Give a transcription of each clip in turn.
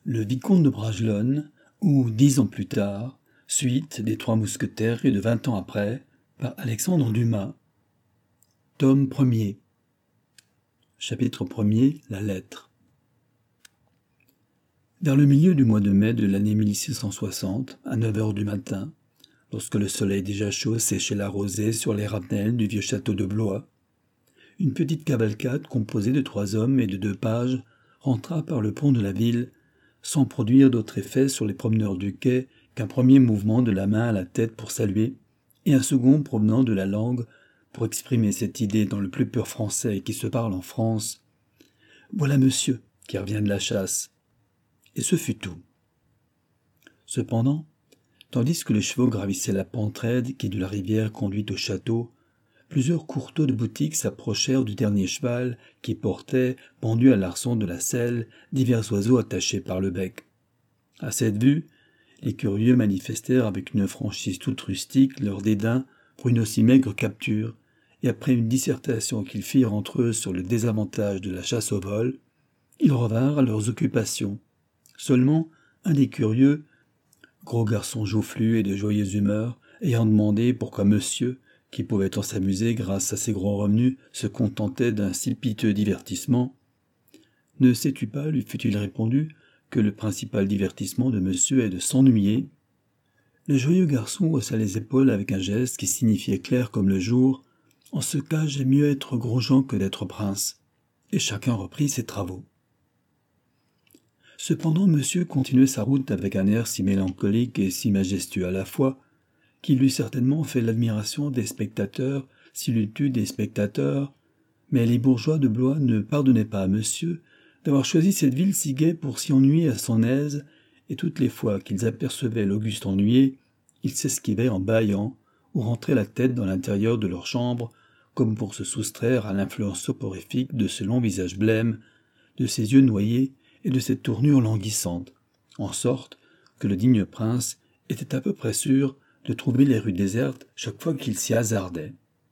Le vicomte de Bragelonne, ou 10 ans plus tard, suite des Trois Mousquetaires et de 20 ans après, par Alexandre Dumas. Tome 1er. Chapitre 1er. La lettre. Vers le milieu du mois de mai de l'année 1660, à 9 heures du matin, lorsque le soleil déjà chaud séchait la rosée sur les rapenelles du vieux château de Blois, une petite cavalcade composée de 3 hommes et de 2 pages rentra par le pont de la ville, sans produire d'autre effet sur les promeneurs du quai qu'un premier mouvement de la main à la tête pour saluer, et un second provenant de la langue pour exprimer cette idée dans le plus pur français qui se parle en France. « Voilà monsieur qui revient de la chasse. » Et ce fut tout. Cependant, tandis que les chevaux gravissaient la pente raide qui de la rivière conduit au château, plusieurs courteaux de boutique s'approchèrent du dernier cheval qui portait, pendu à l'arçon de la selle, divers oiseaux attachés par le bec. À cette vue, les curieux manifestèrent avec une franchise toute rustique leur dédain pour une aussi maigre capture, et après une dissertation qu'ils firent entre eux sur le désavantage de la chasse au vol, ils revinrent à leurs occupations. Seulement, un des curieux, gros garçon joufflu et de joyeuse humeur, ayant demandé pourquoi monsieur, qui pouvait en s'amuser grâce à ses gros revenus, se contentait d'un si piteux divertissement. « Ne sais-tu pas, lui fut-il répondu, que le principal divertissement de monsieur est de s'ennuyer ?» Le joyeux garçon haussa les épaules avec un geste qui signifiait clair comme le jour « En ce cas, j'aime mieux être gros-jean que d'être prince. » Et chacun reprit ses travaux. Cependant, monsieur continuait sa route avec un air si mélancolique et si majestueux à la fois, qu'il eût certainement fait l'admiration des spectateurs s'il eût eu des spectateurs, mais les bourgeois de Blois ne pardonnaient pas à monsieur d'avoir choisi cette ville si gaie pour s'y ennuyer à son aise, et toutes les fois qu'ils apercevaient l'Auguste ennuyé, ils s'esquivaient en bâillant ou rentraient la tête dans l'intérieur de leur chambre, comme pour se soustraire à l'influence soporifique de ce long visage blême, de ces yeux noyés et de cette tournure languissante, en sorte que le digne prince était à peu près sûr de trouver les rues désertes chaque fois qu'il s'y hasardait.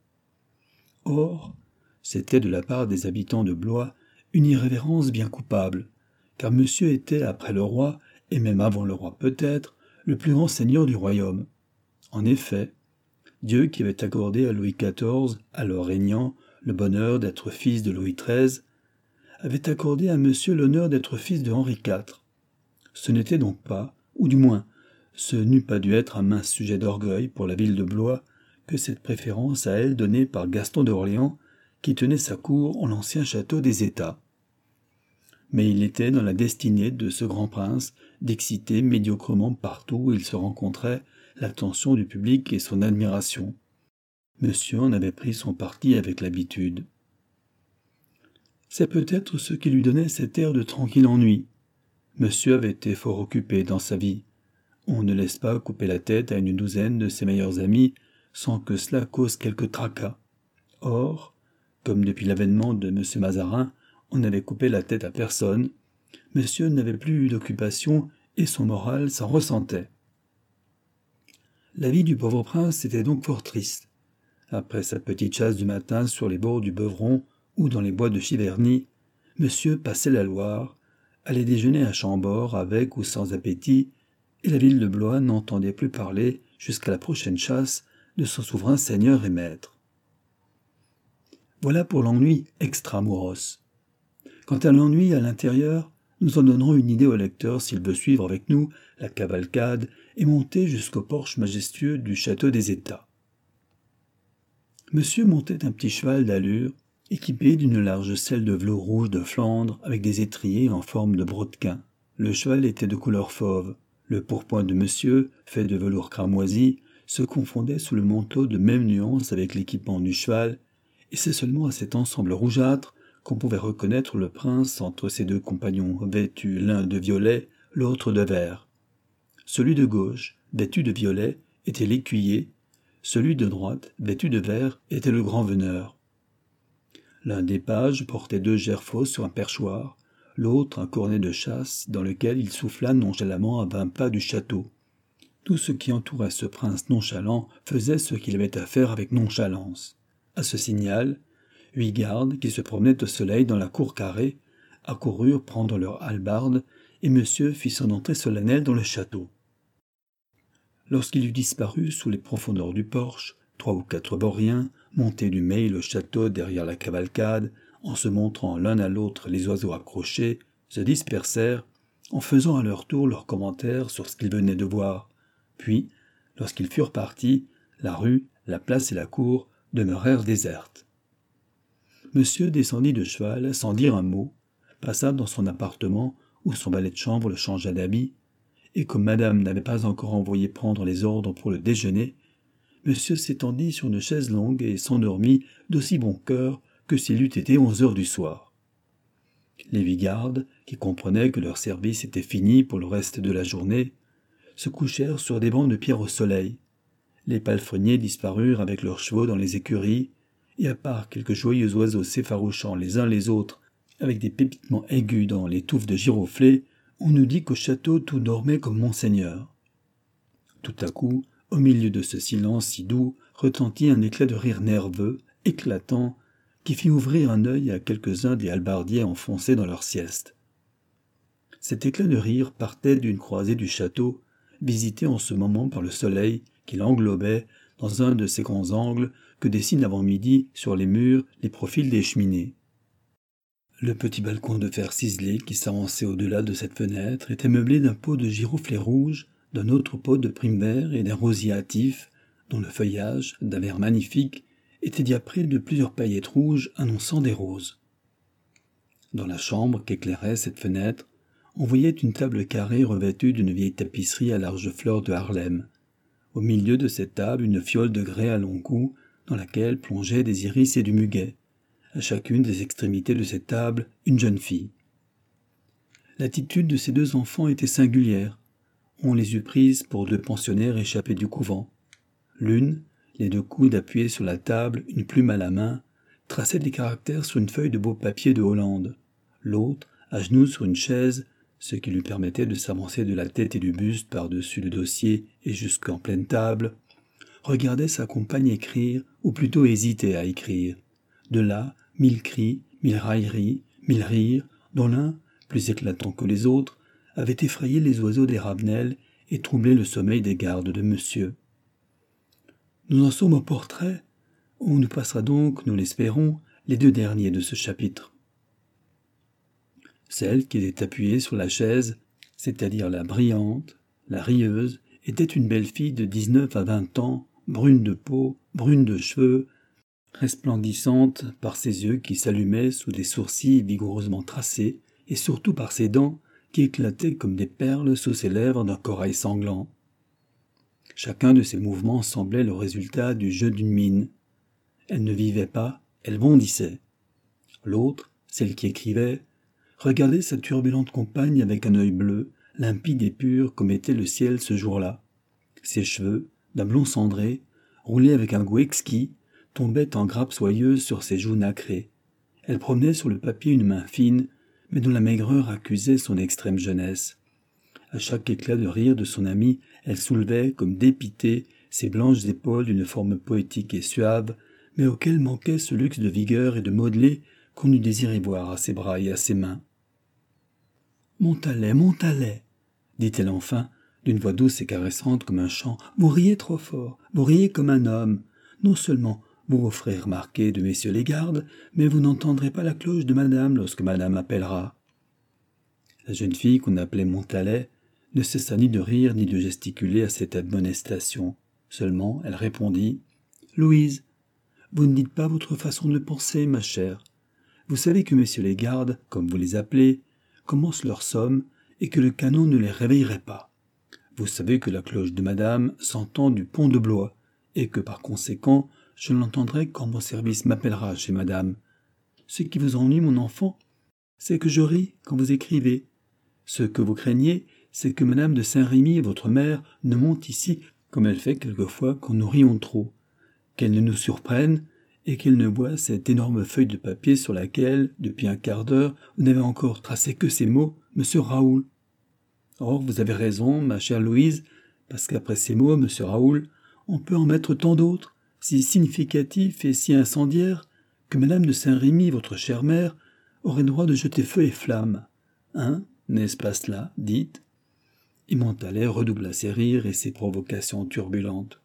Or, c'était de la part des habitants de Blois une irrévérence bien coupable, car monsieur était, après le roi, et même avant le roi peut-être, le plus grand seigneur du royaume. En effet, Dieu qui avait accordé à Louis XIV, alors régnant, le bonheur d'être fils de Louis XIII, avait accordé à monsieur l'honneur d'être fils de Henri IV. Ce n'était donc pas, ou du moins, ce n'eût pas dû être un mince sujet d'orgueil pour la ville de Blois que cette préférence à elle donnée par Gaston d'Orléans, qui tenait sa cour en l'ancien château des États. Mais il était dans la destinée de ce grand prince d'exciter médiocrement partout où il se rencontrait l'attention du public et son admiration. Monsieur en avait pris son parti avec l'habitude. C'est peut-être ce qui lui donnait cet air de tranquille ennui. Monsieur avait été fort occupé dans sa vie. On ne laisse pas couper la tête à une douzaine de ses meilleurs amis sans que cela cause quelque tracas. Or, comme depuis l'avènement de M. Mazarin, on n'avait coupé la tête à personne, monsieur n'avait plus eu d'occupation et son moral s'en ressentait. La vie du pauvre prince était donc fort triste. Après sa petite chasse du matin sur les bords du Beuvron ou dans les bois de Chiverny, monsieur passait la Loire, allait déjeuner à Chambord avec ou sans appétit, et la ville de Blois n'entendait plus parler, jusqu'à la prochaine chasse, de son souverain seigneur et maître. Voilà pour l'ennui extramuros. Quant à l'ennui à l'intérieur, nous en donnerons une idée au lecteur s'il veut suivre avec nous la cavalcade et monter jusqu'au porche majestueux du château des États. Monsieur montait un petit cheval d'allure, équipé d'une large selle de velours rouge de Flandre avec des étriers en forme de brodequin. Le cheval était de couleur fauve. Le pourpoint de monsieur, fait de velours cramoisi, se confondait sous le manteau de même nuance avec l'équipement du cheval, et c'est seulement à cet ensemble rougeâtre qu'on pouvait reconnaître le prince entre ses 2 compagnons vêtus l'un de violet, l'autre de vert. Celui de gauche, vêtu de violet, était l'écuyer, celui de droite, vêtu de vert, était le grand veneur. L'un des pages portait 2 gerfauts sur un perchoir, l'autre un cornet de chasse dans lequel il souffla nonchalamment à 20 pas du château. Tout ce qui entourait ce prince nonchalant faisait ce qu'il avait à faire avec nonchalance. À ce signal, 8 gardes qui se promenaient au soleil dans la cour carrée accoururent prendre leurs hallebardes et monsieur fit son entrée solennelle dans le château. Lorsqu'il eut disparu sous les profondeurs du porche, 3 ou 4 Vauriens, montés du mail au château derrière la cavalcade, en se montrant l'un à l'autre les oiseaux accrochés, se dispersèrent, en faisant à leur tour leurs commentaires sur ce qu'ils venaient de voir. Puis, lorsqu'ils furent partis, la rue, la place et la cour demeurèrent désertes. Monsieur descendit de cheval sans dire un mot, passa dans son appartement où son valet de chambre le changea d'habit, et comme madame n'avait pas encore envoyé prendre les ordres pour le déjeuner, monsieur s'étendit sur une chaise longue et s'endormit d'aussi bon cœur que s'il eût été 11 heures du soir. Les 8 gardes, qui comprenaient que leur service était fini pour le reste de la journée, se couchèrent sur des bancs de pierre au soleil. Les palefreniers disparurent avec leurs chevaux dans les écuries, et à part quelques joyeux oiseaux s'effarouchant les uns les autres avec des pépitements aigus dans les touffes de giroflées, on nous dit qu'au château tout dormait comme Monseigneur. Tout à coup, au milieu de ce silence si doux, retentit un éclat de rire nerveux, éclatant, qui fit ouvrir un œil à quelques-uns des hallebardiers enfoncés dans leur sieste. Cet éclat de rire partait d'une croisée du château, visitée en ce moment par le soleil qui l'englobait dans un de ces grands angles que dessinent avant midi sur les murs les profils des cheminées. Le petit balcon de fer ciselé qui s'avançait au-delà de cette fenêtre était meublé d'un pot de giroflées rouges, d'un autre pot de prime vert et d'un rosier hâtif, dont le feuillage, d'un vert magnifique, était diapré de plusieurs paillettes rouges annonçant des roses. Dans la chambre qu'éclairait cette fenêtre, on voyait une table carrée revêtue d'une vieille tapisserie à larges fleurs de Harlem. Au milieu de cette table, une fiole de grès à long cou, dans laquelle plongeaient des iris et du muguet. À chacune des extrémités de cette table, une jeune fille. L'attitude de ces 2 enfants était singulière. On les eût prises pour 2 pensionnaires échappés du couvent. L'une, les 2 coudes appuyés sur la table, une plume à la main, traçait des caractères sur une feuille de beau papier de Hollande. L'autre, à genoux sur une chaise, ce qui lui permettait de s'avancer de la tête et du buste par-dessus le dossier et jusqu'en pleine table, regardait sa compagne écrire, ou plutôt hésitait à écrire. De là, 1000 cris, 1000 railleries, 1000 rires, dont l'un, plus éclatant que les autres, avait effrayé les oiseaux des ravenelles et troublé le sommeil des gardes de monsieur. Nous en sommes au portrait. On nous passera donc, nous l'espérons, les 2 derniers de ce chapitre. Celle qui était appuyée sur la chaise, c'est-à-dire la brillante, la rieuse, était une belle fille de 19 à 20 ans, brune de peau, brune de cheveux, resplendissante par ses yeux qui s'allumaient sous des sourcils vigoureusement tracés, et surtout par ses dents qui éclataient comme des perles sous ses lèvres d'un corail sanglant. Chacun de ces mouvements semblait le résultat du jeu d'une mine. Elle ne vivait pas, elle bondissait. L'autre, celle qui écrivait, regardait sa turbulente compagne avec un œil bleu, limpide et pur comme était le ciel ce jour-là. Ses cheveux, d'un blond cendré, roulés avec un goût exquis, tombaient en grappes soyeuses sur ses joues nacrées. Elle promenait sur le papier une main fine, mais dont la maigreur accusait son extrême jeunesse. À chaque éclat de rire de son ami, elle soulevait, comme dépitée, ses blanches épaules d'une forme poétique et suave, mais auquel manquait ce luxe de vigueur et de modelé qu'on eût désiré voir à ses bras et à ses mains. « Montalet, dit-elle enfin, d'une voix douce et caressante comme un chant, vous riez trop fort, vous riez comme un homme. Non seulement vous vous ferez remarquer de messieurs les gardes, mais vous n'entendrez pas la cloche de madame lorsque madame appellera. » La jeune fille qu'on appelait Montalet ne cessa ni de rire ni de gesticuler à cette admonestation. Seulement, elle répondit « Louise, vous ne dites pas votre façon de penser, ma chère. Vous savez que messieurs les gardes, comme vous les appelez, commencent leur somme et que le canon ne les réveillerait pas. Vous savez que la cloche de madame s'entend du pont de Blois et que par conséquent, je l'entendrai quand mon service m'appellera chez madame. Ce qui vous ennuie, mon enfant, c'est que je ris quand vous écrivez. Ce que vous craignez, c'est que madame de Saint-Rémy, votre mère, ne monte ici comme elle fait quelquefois quand nous rions trop, qu'elle ne nous surprenne et qu'elle ne voie cette énorme feuille de papier sur laquelle, depuis un quart d'heure, vous n'avez encore tracé que ces mots, Monsieur Raoul. Or, vous avez raison, ma chère Louise, parce qu'après ces mots, Monsieur Raoul, on peut en mettre tant d'autres, si significatifs et si incendiaires, que madame de Saint-Rémy, votre chère mère, aurait droit de jeter feu et flamme. Hein, n'est-ce pas cela, dites ?» Et Montalais redoubla ses rires et ses provocations turbulentes.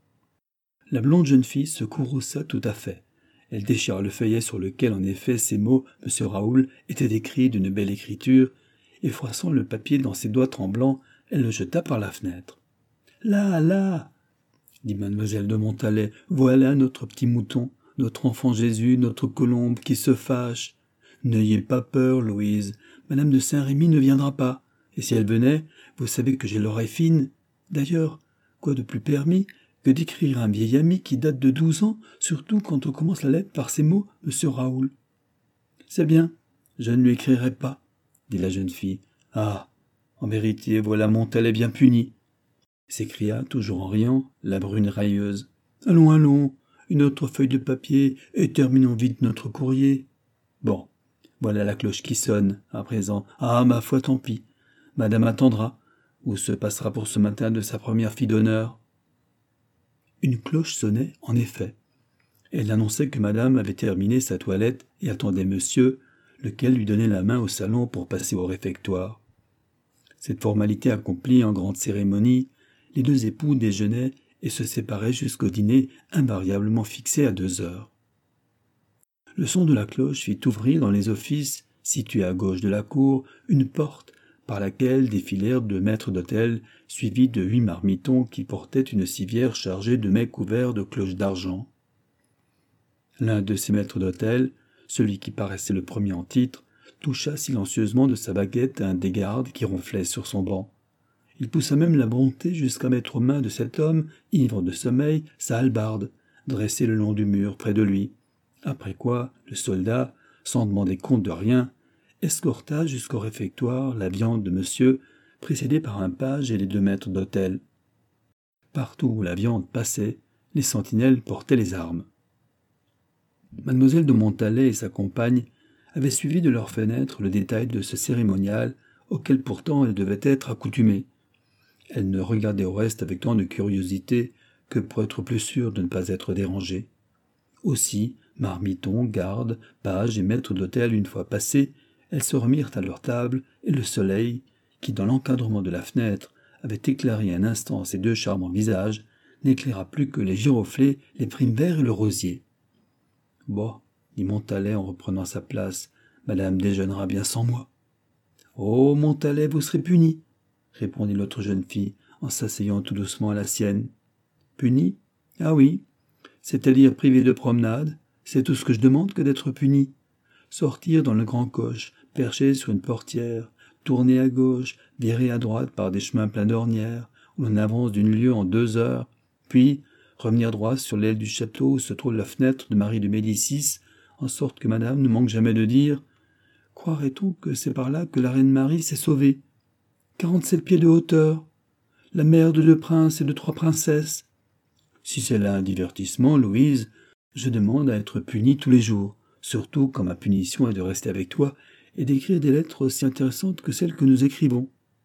La blonde jeune fille se courrouça tout à fait. Elle déchira le feuillet sur lequel, en effet, ces mots, « Monsieur Raoul » étaient écrits d'une belle écriture, et froissant le papier dans ses doigts tremblants, elle le jeta par la fenêtre. « Là, là !» dit mademoiselle de Montalais, « voilà notre petit mouton, notre enfant Jésus, notre colombe qui se fâche. N'ayez pas peur, Louise, madame de Saint-Rémy ne viendra pas, et si elle venait, vous savez que j'ai l'oreille fine. D'ailleurs, quoi de plus permis que d'écrire à un vieil ami qui date de 12 ans, surtout quand on commence la lettre par ces mots, monsieur Raoul. »« C'est bien, je ne lui écrirai pas, » dit la jeune fille. « Ah, en vérité, voilà Montalais bien puni, » s'écria, toujours en riant, la brune railleuse. « Allons, allons, une autre feuille de papier, et terminons vite notre courrier. Bon, voilà la cloche qui sonne, à présent. Ah, ma foi, tant pis. Madame attendra, ou se passera pour ce matin de sa première fille d'honneur. » Une cloche sonnait, en effet. Elle annonçait que madame avait terminé sa toilette et attendait monsieur, lequel lui donnait la main au salon pour passer au réfectoire. Cette formalité accomplie en grande cérémonie, les deux époux déjeunaient et se séparaient jusqu'au dîner invariablement fixé à 2 heures. Le son de la cloche fit ouvrir dans les offices, situés à gauche de la cour, une porte par laquelle défilèrent 2 maîtres d'hôtel, suivis de 8 marmitons qui portaient une civière chargée de mets couverts de cloches d'argent. L'un de ces maîtres d'hôtel, celui qui paraissait le premier en titre, toucha silencieusement de sa baguette un des gardes qui ronflait sur son banc. Il poussa même la bonté jusqu'à mettre aux mains de cet homme, ivre de sommeil, sa hallebarde, dressée le long du mur près de lui. Après quoi, le soldat, sans demander compte de rien, escorta jusqu'au réfectoire la viande de monsieur, précédée par un page et les 2 maîtres d'hôtel. Partout où la viande passait, les sentinelles portaient les armes. Mademoiselle de Montalais et sa compagne avaient suivi de leur fenêtre le détail de ce cérémonial auquel pourtant elles devaient être accoutumées. Elles ne regardaient au reste avec tant de curiosité que pour être plus sûres de ne pas être dérangées. Aussi, marmitons, gardes, pages et maîtres d'hôtel une fois passés, elles se remirent à leur table, et le soleil, qui dans l'encadrement de la fenêtre avait éclairé un instant ces 2 charmants visages, n'éclaira plus que les giroflées, les primes verts et le rosier. « Bon, » dit Montalais en reprenant sa place, « madame déjeunera bien sans moi. »« Oh, Montalais, vous serez puni, » répondit l'autre jeune fille, en s'asseyant tout doucement à la sienne. « Puni ? Ah oui, c'est-à-dire privé de promenade, c'est tout ce que je demande que d'être puni. Sortir dans le grand coche, perché sur une portière, tourner à gauche, virer à droite par des chemins pleins d'ornières, où l'on avance d'une lieue en 2 heures, puis revenir droit sur l'aile du château où se trouve la fenêtre de Marie de Médicis, en sorte que madame ne manque jamais de dire « Croirait-on que c'est par là que la reine Marie s'est sauvée ? 47 pieds de hauteur, la mère de 2 princes et de 3 princesses. Si c'est là un divertissement, Louise, je demande à être punie tous les jours, surtout quand ma punition est de rester avec toi et d'écrire des lettres aussi intéressantes que celles que nous écrivons.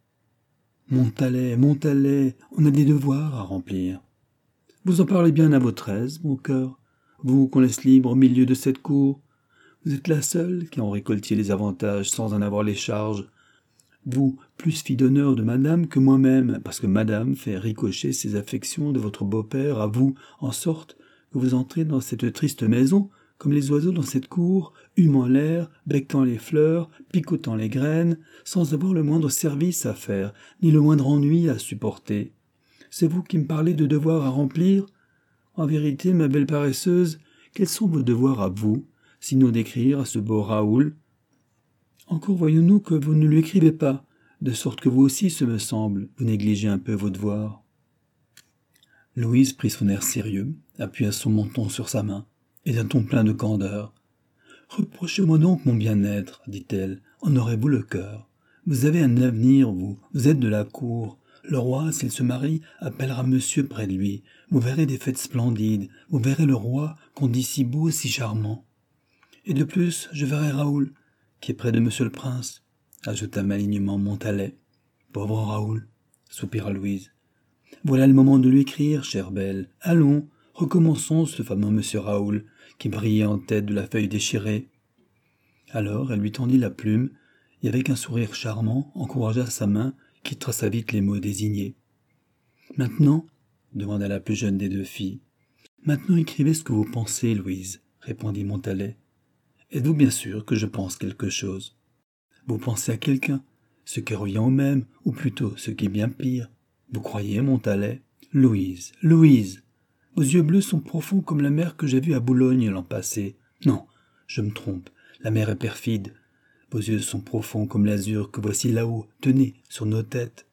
Montalais, Montalais, on a des devoirs à remplir. Vous en parlez bien à votre aise, mon cœur, vous qu'on laisse libre au milieu de cette cour. Vous êtes la seule qui en récoltiez les avantages sans en avoir les charges. Vous, plus fille d'honneur de madame que moi-même, parce que madame fait ricocher ses affections de votre beau-père à vous, en sorte que vous entrez dans cette triste maison, comme les oiseaux dans cette cour, humant l'air, becquant les fleurs, picotant les graines, sans avoir le moindre service à faire, ni le moindre ennui à supporter. C'est vous qui me parlez de devoirs à remplir ? En vérité, ma belle paresseuse, quels sont vos devoirs à vous, sinon d'écrire à ce beau Raoul ? Encore voyons-nous que vous ne lui écrivez pas, de sorte que vous aussi, ce me semble, vous négligez un peu vos devoirs. » Louise prit son air sérieux, appuya son menton sur sa main, et d'un ton plein de candeur. « Reprochez-moi donc mon bien-être, dit-elle, en aurez-vous le cœur. Vous avez un avenir, vous êtes de la cour. Le roi, s'il se marie, appellera monsieur près de lui. Vous verrez des fêtes splendides, vous verrez le roi qu'on dit si beau, si charmant. Et de plus, je verrai Raoul, qui est près de monsieur le prince, ajouta malignement Montalais. Pauvre Raoul, soupira Louise. Voilà le moment de lui écrire, chère belle. Allons, recommençons ce fameux monsieur Raoul, qui brillait en tête de la feuille déchirée. Alors elle lui tendit la plume, et avec un sourire charmant encouragea sa main qui traça vite les mots désignés. « Maintenant, demanda la plus jeune des deux filles. « Maintenant écrivez ce que vous pensez, Louise, répondit Montalais. Êtes-vous bien sûr que je pense quelque chose? Vous pensez à quelqu'un, ce qui revient au même, ou plutôt ce qui est bien pire. Vous croyez, Montalais? Louise, Louise! Vos yeux bleus sont profonds comme la mer que j'ai vue à Boulogne l'an passé. Non, je me trompe, la mer est perfide. Vos yeux sont profonds comme l'azur que voici là-haut, tenez, sur nos têtes.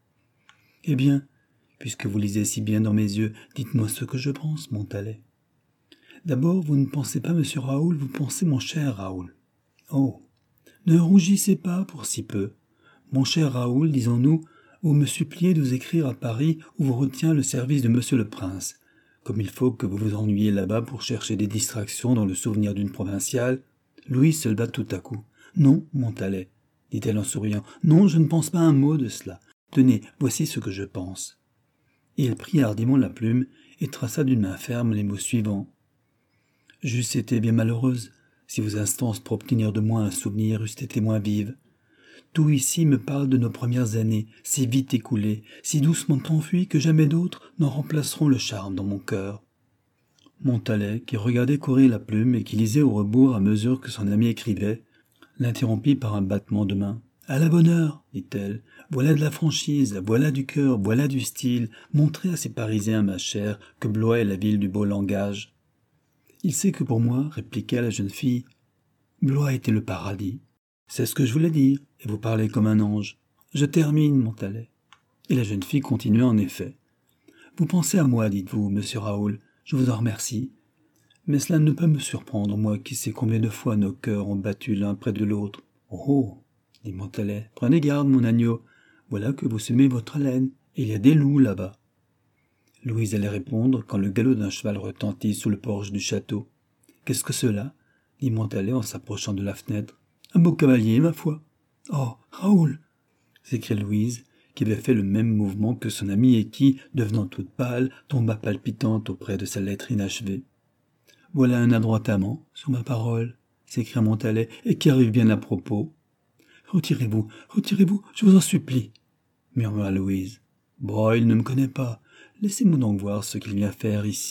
Eh bien, puisque vous lisez si bien dans mes yeux, dites-moi ce que je pense, Montalais. D'abord, vous ne pensez pas, monsieur Raoul, vous pensez mon cher Raoul. Oh, ne rougissez pas pour si peu. Mon cher Raoul, disons-nous, vous me suppliez de vous écrire à Paris où vous retient le service de monsieur le prince. Comme il faut que vous vous ennuyiez là-bas pour chercher des distractions dans le souvenir d'une provinciale. Louise se leva tout à coup. Non, Montalais, dit-elle en souriant. Non, je ne pense pas un mot de cela. Tenez, voici ce que je pense. Et elle prit hardiment la plume et traça d'une main ferme les mots suivants. J'eusse été bien malheureuse si vos instances pour obtenir de moi un souvenir eussent été moins vives. Tout ici me parle de nos premières années, si vite écoulées, si doucement enfuies que jamais d'autres n'en remplaceront le charme dans mon cœur. Montalais, qui regardait courir la plume et qui lisait au rebours à mesure que son ami écrivait, l'interrompit par un battement de main. « À la bonne heure, dit-elle, voilà de la franchise, voilà du cœur, voilà du style, montrez à ces Parisiens, ma chère, que Blois est la ville du beau langage. » « Il sait que pour moi, répliqua la jeune fille, Blois était le paradis. C'est ce que je voulais dire, et vous parlez comme un ange. Je termine, Montalais. » Et la jeune fille continua en effet. « Vous pensez à moi, dites-vous, monsieur Raoul, je vous en remercie. Mais cela ne peut me surprendre, moi qui sais combien de fois nos cœurs ont battu l'un près de l'autre. »« Oh, dit Montalais, prenez garde, mon agneau, voilà que vous semez votre laine, et il y a des loups là-bas. » Louise allait répondre quand le galop d'un cheval retentit sous le porche du château. « Qu'est-ce que cela ?» dit Montalais en s'approchant de la fenêtre. « Un beau cavalier, ma foi. »« Oh, Raoul !» s'écria Louise, qui avait fait le même mouvement que son amie et qui, devenant toute pâle, tomba palpitante auprès de sa lettre inachevée. « Voilà un adroit amant, sur ma parole, » s'écria Montalais, « et qui arrive bien à propos. »« Retirez-vous, je vous en supplie, » murmura Louise. « Bah, il ne me connaît pas. Laissez-moi donc voir ce qu'il vient faire ici. »